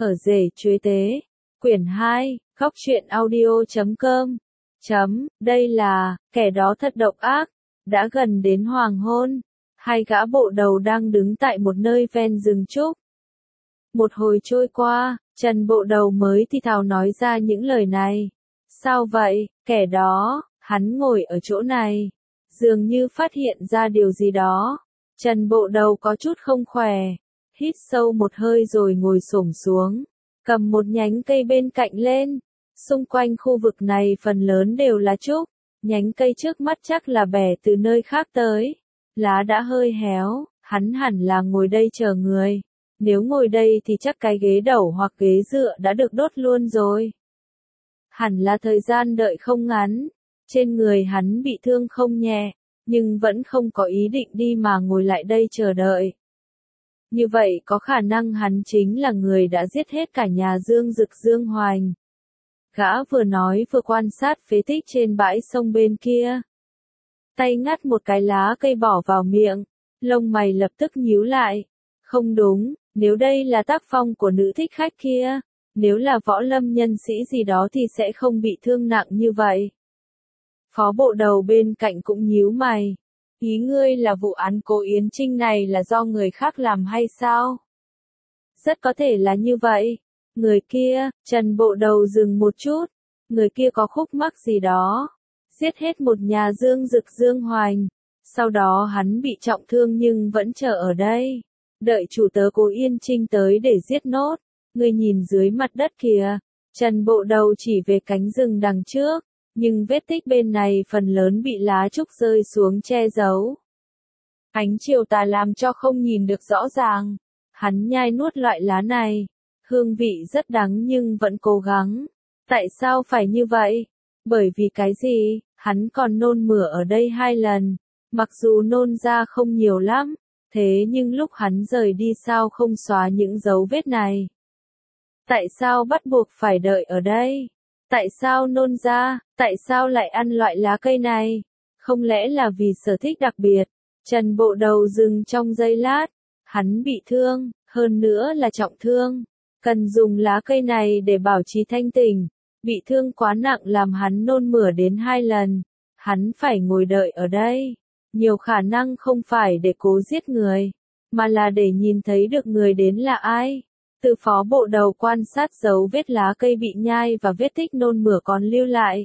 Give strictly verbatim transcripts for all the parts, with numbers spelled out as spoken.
Ở rể chuế tế, quyển hai, góc truyện audio chấm com. Chấm, đây là, kẻ đó thật độc ác. Đã gần đến hoàng hôn, hai gã bộ đầu đang đứng tại một nơi ven rừng trúc. Một hồi trôi qua, Trần bộ đầu mới thì thào nói ra những lời này. Sao vậy, kẻ đó, hắn ngồi ở chỗ này, dường như phát hiện ra điều gì đó. Trần bộ đầu có chút không khỏe, hít sâu một hơi rồi ngồi xổm xuống, cầm một nhánh cây bên cạnh lên. Xung quanh khu vực này phần lớn đều là trúc, nhánh cây trước mắt chắc là bẻ từ nơi khác tới. Lá đã hơi héo, hắn hẳn là ngồi đây chờ người. Nếu ngồi đây thì chắc cái ghế đầu hoặc ghế dựa đã được đốt luôn rồi. Hẳn là thời gian đợi không ngắn. Trên người hắn bị thương không nhẹ, nhưng vẫn không có ý định đi mà ngồi lại đây chờ đợi. Như vậy có khả năng hắn chính là người đã giết hết cả nhà Dương Dực Dương Hoành. Gã vừa nói vừa quan sát phế tích trên bãi sông bên kia. Tay ngắt một cái lá cây bỏ vào miệng, lông mày lập tức nhíu lại. Không đúng, nếu đây là tác phong của nữ thích khách kia, nếu là võ lâm nhân sĩ gì đó thì sẽ không bị thương nặng như vậy. Phó bộ đầu bên cạnh cũng nhíu mày. Ý ngươi là vụ án Cố Yến Trinh này là do người khác làm hay sao? Rất có thể là như vậy. Người kia, Trần bộ đầu dừng một chút. Người kia có khúc mắc gì đó. Giết hết một nhà Dương Dực Dương Hoành. Sau đó hắn bị trọng thương nhưng vẫn chờ ở đây. Đợi chủ tớ Cố Yến Trinh tới để giết nốt. Ngươi nhìn dưới mặt đất kìa. Trần bộ đầu chỉ về cánh rừng đằng trước. Nhưng vết tích bên này phần lớn bị lá trúc rơi xuống che giấu. Ánh chiều tà làm cho không nhìn được rõ ràng. Hắn nhai nuốt loại lá này. Hương vị rất đắng nhưng vẫn cố gắng. Tại sao phải như vậy? Bởi vì cái gì? Hắn còn nôn mửa ở đây hai lần. Mặc dù nôn ra không nhiều lắm. Thế nhưng lúc hắn rời đi sao không xóa những dấu vết này? Tại sao bắt buộc phải đợi ở đây? Tại sao nôn ra? Tại sao lại ăn loại lá cây này? Không lẽ là vì sở thích đặc biệt? Trần bộ đầu dừng trong giây lát. Hắn bị thương, hơn nữa là trọng thương. Cần dùng lá cây này để bảo trì thanh tỉnh. Bị thương quá nặng làm hắn nôn mửa đến hai lần. Hắn phải ngồi đợi ở đây. Nhiều khả năng không phải để cố giết người, mà là để nhìn thấy được người đến là ai. Từ phó bộ đầu quan sát dấu vết lá cây bị nhai và vết tích nôn mửa còn lưu lại.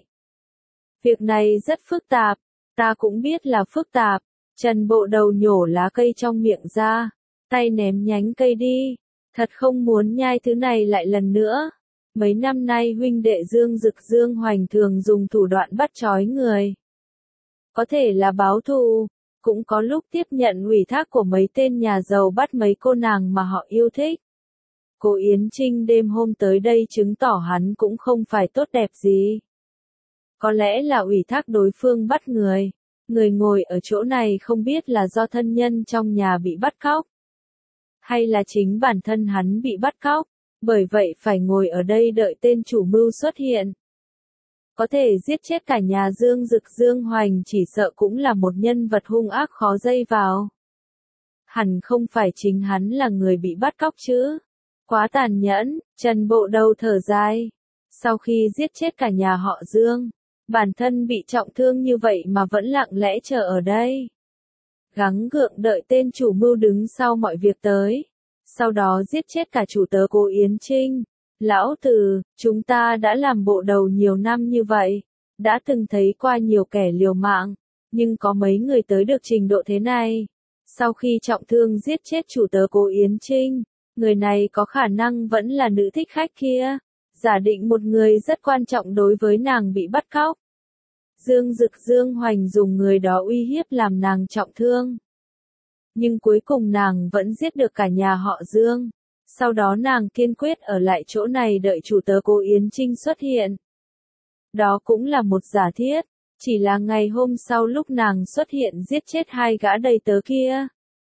Việc này rất phức tạp, ta cũng biết là phức tạp. Trần bộ đầu nhổ lá cây trong miệng ra, tay ném nhánh cây đi. Thật không muốn nhai thứ này lại lần nữa. Mấy năm nay huynh đệ Dương Dực Dương Hoành thường dùng thủ đoạn bắt trói người. Có thể là báo thù, cũng có lúc tiếp nhận ủy thác của mấy tên nhà giàu bắt mấy cô nàng mà họ yêu thích. Cố Yến Trinh đêm hôm tới đây chứng tỏ hắn cũng không phải tốt đẹp gì. Có lẽ là ủy thác đối phương bắt người. Người ngồi ở chỗ này không biết là do thân nhân trong nhà bị bắt cóc. Hay là chính bản thân hắn bị bắt cóc. Bởi vậy phải ngồi ở đây đợi tên chủ mưu xuất hiện. Có thể giết chết cả nhà Dương Dực Dương Hoành chỉ sợ cũng là một nhân vật hung ác khó dây vào. Hẳn không phải chính hắn là người bị bắt cóc chứ. Quá tàn nhẫn, Trần bộ đầu thở dài. Sau khi giết chết cả nhà họ Dương, bản thân bị trọng thương như vậy mà vẫn lặng lẽ chờ ở đây. Gắng gượng đợi tên chủ mưu đứng sau mọi việc tới. Sau đó giết chết cả chủ tớ Cố Yến Trinh. Lão tử, chúng ta đã làm bộ đầu nhiều năm như vậy. Đã từng thấy qua nhiều kẻ liều mạng. Nhưng có mấy người tới được trình độ thế này. Sau khi trọng thương giết chết chủ tớ Cố Yến Trinh. Người này có khả năng vẫn là nữ thích khách kia. Giả định một người rất quan trọng đối với nàng bị bắt cóc. Dương Dực Dương Hoành dùng người đó uy hiếp làm nàng trọng thương. Nhưng cuối cùng nàng vẫn giết được cả nhà họ Dương. Sau đó nàng kiên quyết ở lại chỗ này đợi chủ tớ Cố Yến Trinh xuất hiện. Đó cũng là một giả thiết. Chỉ là ngày hôm sau lúc nàng xuất hiện giết chết hai gã đầy tớ kia.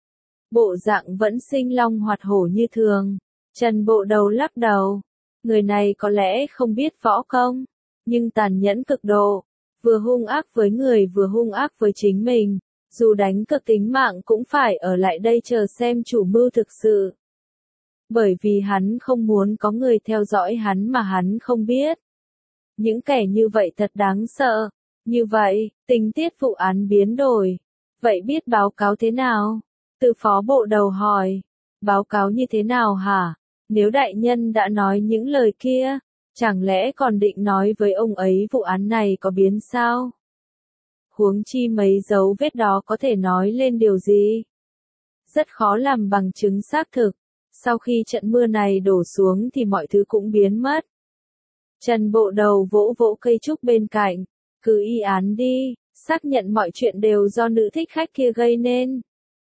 Bộ dạng vẫn sinh long hoạt hổ như thường. Trần bộ đầu lắc đầu. Người này có lẽ không biết võ công, nhưng tàn nhẫn cực độ. Vừa hung ác với người vừa hung ác với chính mình. Dù đánh cực tính mạng cũng phải ở lại đây chờ xem chủ mưu thực sự. bởi vì hắn không muốn có người theo dõi hắn mà hắn không biết. Những kẻ như vậy thật đáng sợ. Như vậy, tình tiết vụ án biến đổi. Vậy biết báo cáo thế nào? Từ phó bộ đầu hỏi. Báo cáo như thế nào hả? Nếu đại nhân đã nói những lời kia, chẳng lẽ còn định nói với ông ấy vụ án này có biến sao? Huống chi mấy dấu vết đó có thể nói lên điều gì? Rất khó làm bằng chứng xác thực. Sau khi trận mưa này đổ xuống thì mọi thứ cũng biến mất. Trần bộ đầu vỗ vỗ cây trúc bên cạnh. Cứ y án đi, xác nhận mọi chuyện đều do nữ thích khách kia gây nên.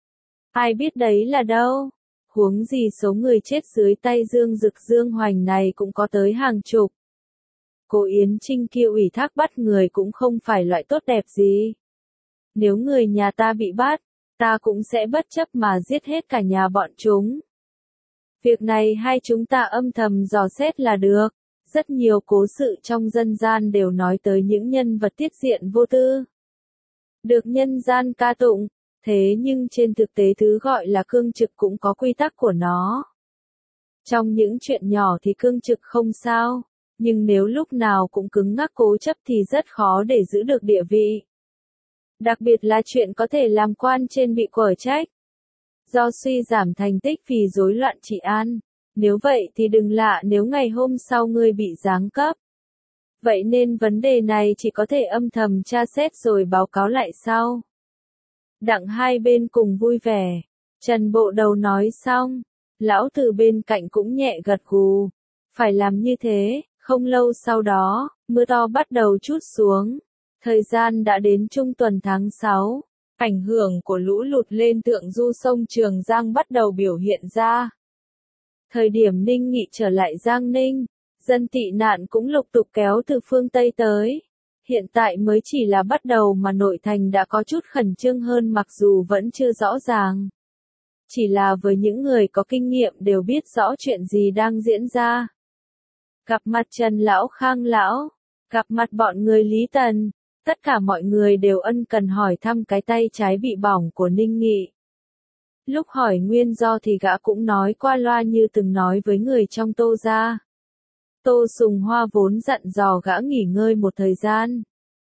Ai biết đấy là đâu? Huống gì số người chết dưới tay Dương Dực Dương Hoành này cũng có tới hàng chục. Cô Yến Trinh kia ủy thác bắt người cũng không phải loại tốt đẹp gì. Nếu người nhà ta bị bắt, ta cũng sẽ bất chấp mà giết hết cả nhà bọn chúng. Việc này hai chúng ta âm thầm dò xét là được. Rất nhiều cố sự trong dân gian đều nói tới những nhân vật tiết diện vô tư. Được nhân gian ca tụng, thế nhưng trên thực tế thứ gọi là cương trực cũng có quy tắc của nó. Trong những chuyện nhỏ thì cương trực không sao, nhưng nếu lúc nào cũng cứng ngắc cố chấp thì rất khó để giữ được địa vị. Đặc biệt là chuyện có thể làm quan trên bị quở trách. Do suy giảm thành tích vì rối loạn trị an. Nếu vậy thì đừng lạ nếu ngày hôm sau ngươi bị giáng cấp. Vậy nên vấn đề này chỉ có thể âm thầm tra xét rồi báo cáo lại sau. Đặng hai bên cùng vui vẻ. Trần bộ đầu nói xong. Lão từ bên cạnh cũng nhẹ gật gù. Phải làm như thế. Không lâu sau đó, mưa to bắt đầu trút xuống. Thời gian đã đến trung tuần tháng sáu. Ảnh hưởng của lũ lụt lên thượng du sông Trường Giang bắt đầu biểu hiện ra. Thời điểm Ninh Nghị trở lại Giang Ninh, dân tị nạn cũng lục tục kéo từ phương Tây tới. Hiện tại mới chỉ là bắt đầu mà nội thành đã có chút khẩn trương hơn mặc dù vẫn chưa rõ ràng. Chỉ là với những người có kinh nghiệm đều biết rõ chuyện gì đang diễn ra. Gặp mặt Trần Lão Khang Lão, gặp mặt bọn người Lý Tần, tất cả mọi người đều ân cần hỏi thăm cái tay trái bị bỏng của Ninh Nghị. Lúc hỏi nguyên do thì gã cũng nói qua loa như từng nói với người trong Tô gia. Tô Sùng Hoa vốn dặn dò gã nghỉ ngơi một thời gian.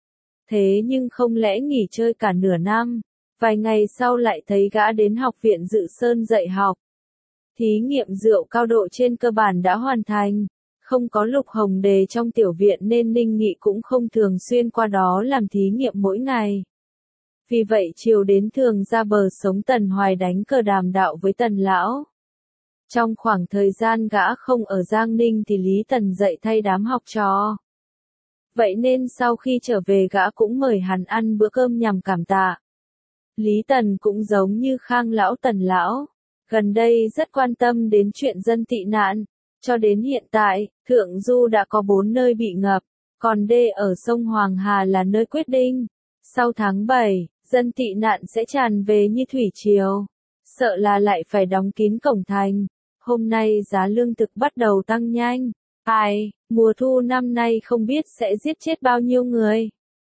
Thế nhưng không lẽ nghỉ chơi cả nửa năm, vài ngày sau lại thấy gã đến học viện Dự Sơn dạy học. Thí nghiệm rượu cao độ trên cơ bản đã hoàn thành, không có Lục Hồng Đề trong tiểu viện nên Ninh Nghị cũng không thường xuyên qua đó làm thí nghiệm mỗi ngày. Vì vậy chiều đến thường ra bờ sống Tần Hoài đánh cờ đàm đạo với Tần Lão. Trong khoảng thời gian gã không ở Giang Ninh thì Lý Tần dạy thay đám học trò. Vậy nên sau khi trở về gã cũng mời hắn ăn bữa cơm nhằm cảm tạ. Lý Tần cũng giống như Khang Lão Tần Lão, gần đây rất quan tâm đến chuyện dân tị nạn. Cho đến hiện tại, Thượng Du đã có bốn nơi bị ngập, còn đê ở sông Hoàng Hà là nơi quyết định. Sau tháng bảy, dân tị nạn sẽ tràn về như thủy triều. Sợ là lại phải đóng kín cổng thành. Hôm nay giá lương thực bắt đầu tăng nhanh. Ai, mùa thu năm nay không biết sẽ giết chết bao nhiêu người.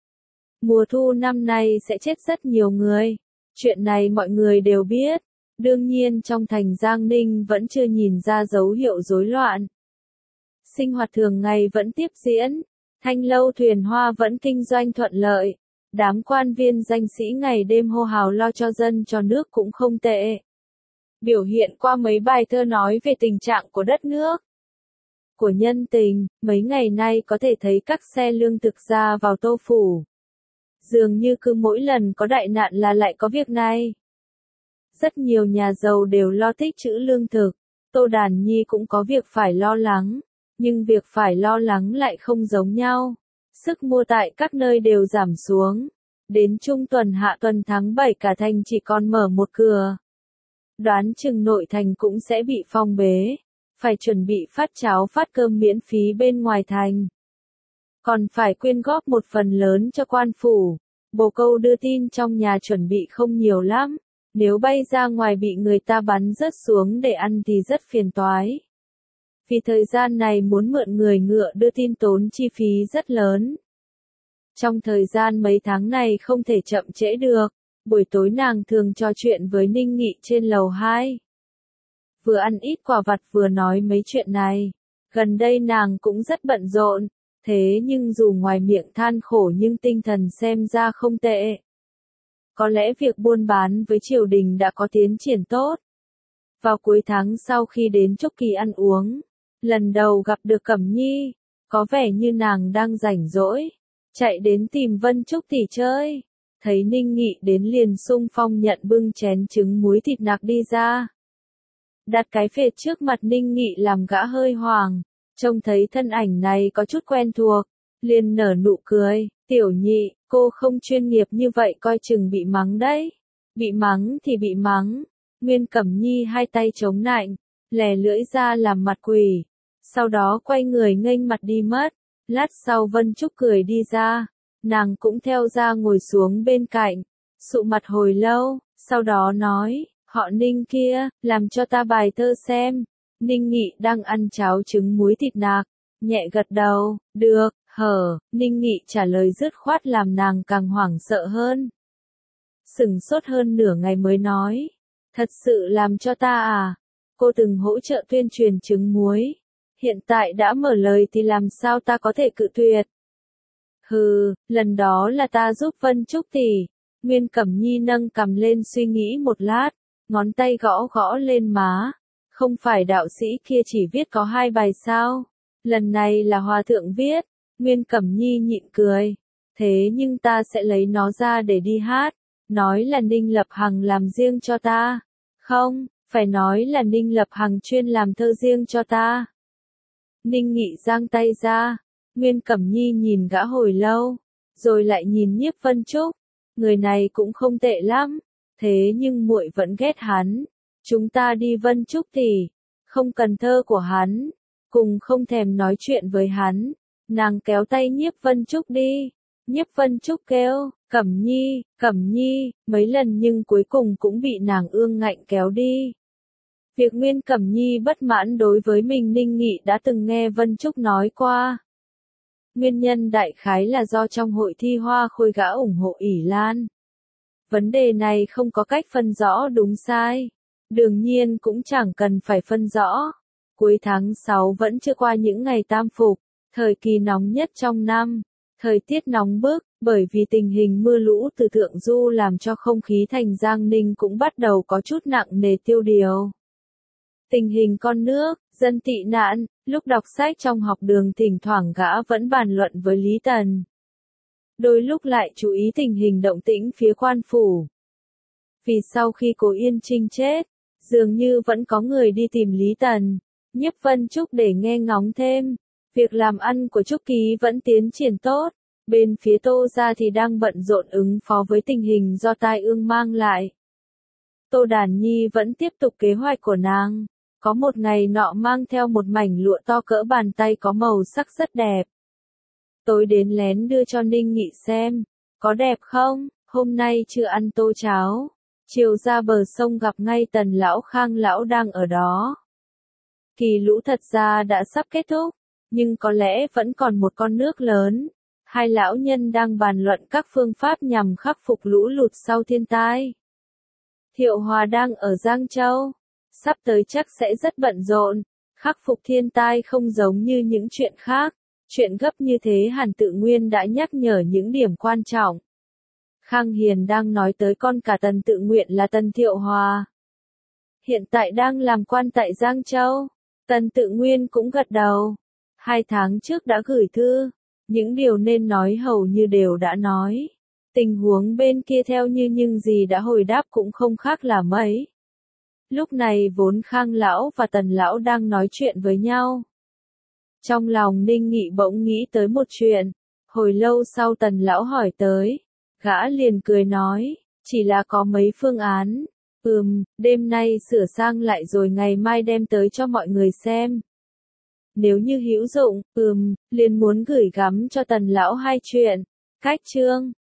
Mùa thu năm nay sẽ chết rất nhiều người. Chuyện này mọi người đều biết. Đương nhiên trong thành Giang Ninh vẫn chưa nhìn ra dấu hiệu rối loạn. Sinh hoạt thường ngày vẫn tiếp diễn. Thanh lâu thuyền hoa vẫn kinh doanh thuận lợi. Đám quan viên danh sĩ ngày đêm hô hào lo cho dân cho nước cũng không tệ. Biểu hiện qua mấy bài thơ nói về tình trạng của đất nước, của nhân tình, mấy ngày nay có thể thấy các xe lương thực ra vào Tô Phủ. Dường như cứ mỗi lần có đại nạn là lại có việc này. Rất nhiều nhà giàu đều lo tích trữ lương thực, Tô Đàn Nhi cũng có việc phải lo lắng, nhưng việc phải lo lắng lại không giống nhau. Sức mua tại các nơi đều giảm xuống. Đến trung tuần hạ tuần tháng bảy cả thành chỉ còn mở một cửa. Đoán chừng nội thành cũng sẽ bị phong bế. Phải chuẩn bị phát cháo phát cơm miễn phí bên ngoài thành. Còn phải quyên góp một phần lớn cho quan phủ. Bồ Câu đưa tin trong nhà chuẩn bị không nhiều lắm. Nếu bay ra ngoài bị người ta bắn rớt xuống để ăn thì rất phiền toái. Vì thời gian này muốn mượn người ngựa đưa tin tốn chi phí rất lớn. Trong thời gian mấy tháng này không thể chậm trễ được, buổi tối nàng thường trò chuyện với Ninh Nghị trên lầu hai. vừa ăn ít quà vặt vừa nói mấy chuyện này. Gần đây nàng cũng rất bận rộn, thế nhưng dù ngoài miệng than khổ nhưng tinh thần xem ra không tệ. Có lẽ việc buôn bán với triều đình đã có tiến triển tốt. Vào cuối tháng sau khi đến Trúc Kỳ ăn uống, lần đầu gặp được Cẩm Nhi, có vẻ như nàng đang rảnh rỗi, chạy đến tìm Vân Trúc tỷ chơi. Thấy Ninh Nghị đến liền xung phong nhận bưng chén trứng muối thịt nạc đi ra. Đặt cái phệt trước mặt Ninh Nghị làm gã hơi hoảng, trông thấy thân ảnh này có chút quen thuộc, liền nở nụ cười, tiểu nhị, cô không chuyên nghiệp như vậy coi chừng bị mắng đấy. Bị mắng thì bị mắng. Nguyên Cẩm Nhi hai tay chống nạnh, lè lưỡi ra làm mặt quỷ, sau đó quay người nghênh mặt đi mất. Lát sau Vân Trúc cười đi ra, nàng cũng theo ra ngồi xuống bên cạnh, sụ mặt hồi lâu, sau đó nói, họ Ninh kia, làm cho ta bài thơ xem. Ninh Nghị đang ăn cháo trứng muối thịt nạc, nhẹ gật đầu, được, hở, Ninh Nghị trả lời dứt khoát làm nàng càng hoảng sợ hơn. Sửng sốt hơn nửa ngày mới nói, thật sự làm cho ta à, cô từng hỗ trợ tuyên truyền trứng muối, hiện tại đã mở lời thì làm sao ta có thể cự tuyệt. Hừ, lần đó là ta giúp Vân Trúc tỷ. Nguyên Cẩm Nhi nâng cằm lên suy nghĩ một lát, ngón tay gõ gõ lên má. Không phải đạo sĩ kia chỉ viết có hai bài sao? Lần này là hòa thượng viết. Nguyên Cẩm Nhi nhịn cười. Thế nhưng ta sẽ lấy nó ra để đi hát. Nói là Ninh Lập Hằng làm riêng cho ta. Không, phải nói là Ninh Lập Hằng chuyên làm thơ riêng cho ta. Ninh Nghị giang tay ra. Nguyên Cẩm Nhi nhìn gã hồi lâu, rồi lại nhìn Nhiếp Vân Trúc. Người này cũng không tệ lắm, thế nhưng muội vẫn ghét hắn. Chúng ta đi Vân Trúc tỷ, không cần thơ của hắn, cùng không thèm nói chuyện với hắn. Nàng kéo tay Nhiếp Vân Trúc đi. Nhiếp Vân Trúc kêu, Cẩm Nhi, Cẩm Nhi, mấy lần nhưng cuối cùng cũng bị nàng ương ngạnh kéo đi. Việc Nguyên Cẩm Nhi bất mãn đối với mình Ninh Nghị đã từng nghe Vân Trúc nói qua. Nguyên nhân đại khái là do trong hội thi hoa khôi gã ủng hộ ỷ Lan. Vấn đề này không có cách phân rõ đúng sai. Đương nhiên cũng chẳng cần phải phân rõ. Cuối tháng sáu vẫn chưa qua những ngày tam phục, thời kỳ nóng nhất trong năm. Thời tiết nóng bức, bởi vì tình hình mưa lũ từ thượng du làm cho không khí thành Giang Ninh cũng bắt đầu có chút nặng nề tiêu điều. Tình hình con nước, dân tị nạn, lúc đọc sách trong học đường thỉnh thoảng gã vẫn bàn luận với Lý Tần. Đôi lúc lại chú ý tình hình động tĩnh phía quan phủ. Vì sau khi Cố Yên Trinh chết, dường như vẫn có người đi tìm Lý Tần, Nhiếp Vân Trúc để nghe ngóng thêm. Việc làm ăn của Trúc Ký vẫn tiến triển tốt, bên phía Tô gia thì đang bận rộn ứng phó với tình hình do tai ương mang lại. Tô Đàn Nhi vẫn tiếp tục kế hoạch của nàng. Có một ngày nọ mang theo một mảnh lụa to cỡ bàn tay có màu sắc rất đẹp. Tối đến lén đưa cho Ninh Nghị xem. Có đẹp không? Hôm nay chưa ăn tô cháo. Chiều ra bờ sông gặp ngay Tần lão Khang lão đang ở đó. Kỳ lũ thật ra đã sắp kết thúc, nhưng có lẽ vẫn còn một con nước lớn. Hai lão nhân đang bàn luận các phương pháp nhằm khắc phục lũ lụt sau thiên tai. Thiệu Hòa đang ở Giang Châu. Sắp tới chắc sẽ rất bận rộn. Khắc phục thiên tai không giống như những chuyện khác. Chuyện gấp như thế Hàn Tự Nguyên đã nhắc nhở những điểm quan trọng. Khang Hiền đang nói tới con cả Tần Tự Nguyện là Tần Thiệu Hòa. Hiện tại đang làm quan tại Giang Châu. Tần Tự Nguyên cũng gật đầu. Hai tháng trước đã gửi thư. Những điều nên nói hầu như đều đã nói. Tình huống bên kia theo như nhưng gì đã hồi đáp cũng không khác là mấy. Lúc này vốn Khang lão và Tần lão đang nói chuyện với nhau. Trong lòng Ninh Nghị bỗng nghĩ tới một chuyện. Hồi lâu sau Tần lão hỏi tới. Gã liền cười nói, chỉ là có mấy phương án. Ừm, đêm nay sửa sang lại rồi ngày mai đem tới cho mọi người xem. Nếu như hữu dụng, ừm, liền muốn gửi gắm cho Tần lão hai chuyện. Cách chương